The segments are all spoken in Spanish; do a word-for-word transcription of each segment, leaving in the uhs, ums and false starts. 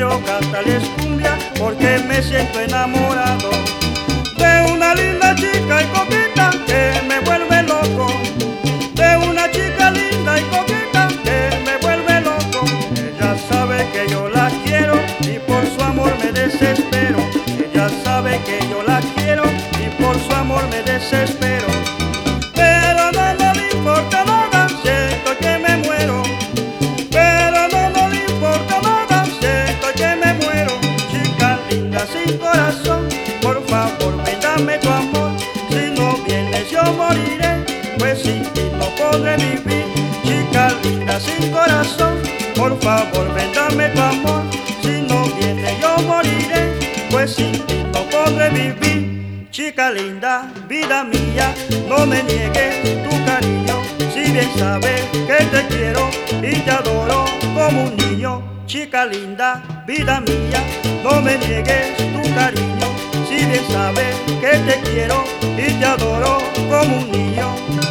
quiero cantarles cumbia porque me siento enamorado de una linda chica y coqueta que me vuelve loco, de una chica linda y coqueta que me vuelve loco. Ella sabe que yo la quiero y por su amor me desespero. Ella sabe que yo la quiero y por su amor me desespero. Pero no, no le importa nada, siento que me muero. Pero no, no le importa nada, siento que me muero. Chica linda sin corazón, por favor ven dame tu amor. Si no vienes yo moriré, pues sin ti no podré vivir. Chica linda sin corazón, por favor ven dame tu amor. Si no vienes yo moriré, pues sin ti no podré vivir. Chica linda, vida mía, no me niegues tu cariño. Si bien sabes que te quiero y te adoro como un niño. Chica linda, vida mía, no me niegues tu cariño. Si bien sabes que te quiero y te adoro como un niño.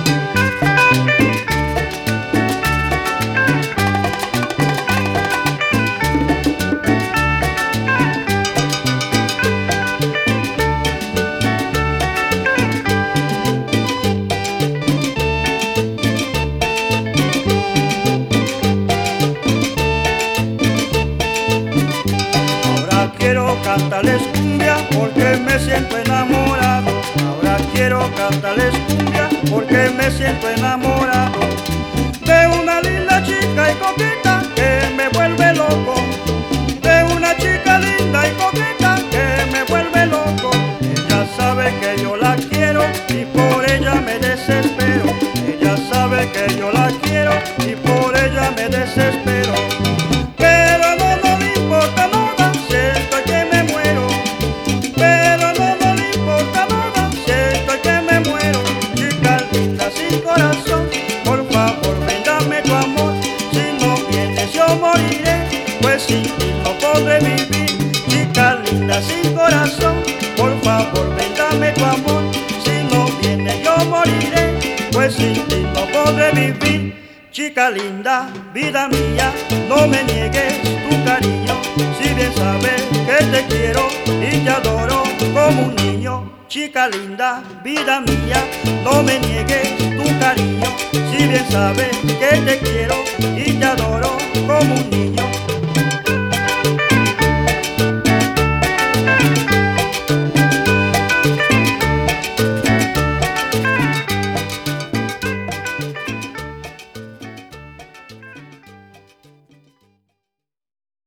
Quiero cantarles cumbia porque me siento enamorado. Ahora quiero cantarles cumbia porque me siento enamorado de una linda chica y coqueta que me vuelve loco, de una chica linda y coqueta que me vuelve loco. Ella sabe que yo la quiero y por ella me desespero. Ella sabe que yo la quiero y por ella me desespero. Por favor ven dame tu amor. Si no vienes yo moriré, pues sin ti no podré vivir. Chica linda sin corazón, por favor ven dame tu amor. Si no vienes yo moriré, pues sin ti no podré vivir. Chica linda, vida mía, no me niegues tu cariño. Si bien sabes que te quiero y te adoro como un niño. Chica linda, vida mía, no me niegues tu cariño. Si bien sabes que te quiero y te adoro como un niño.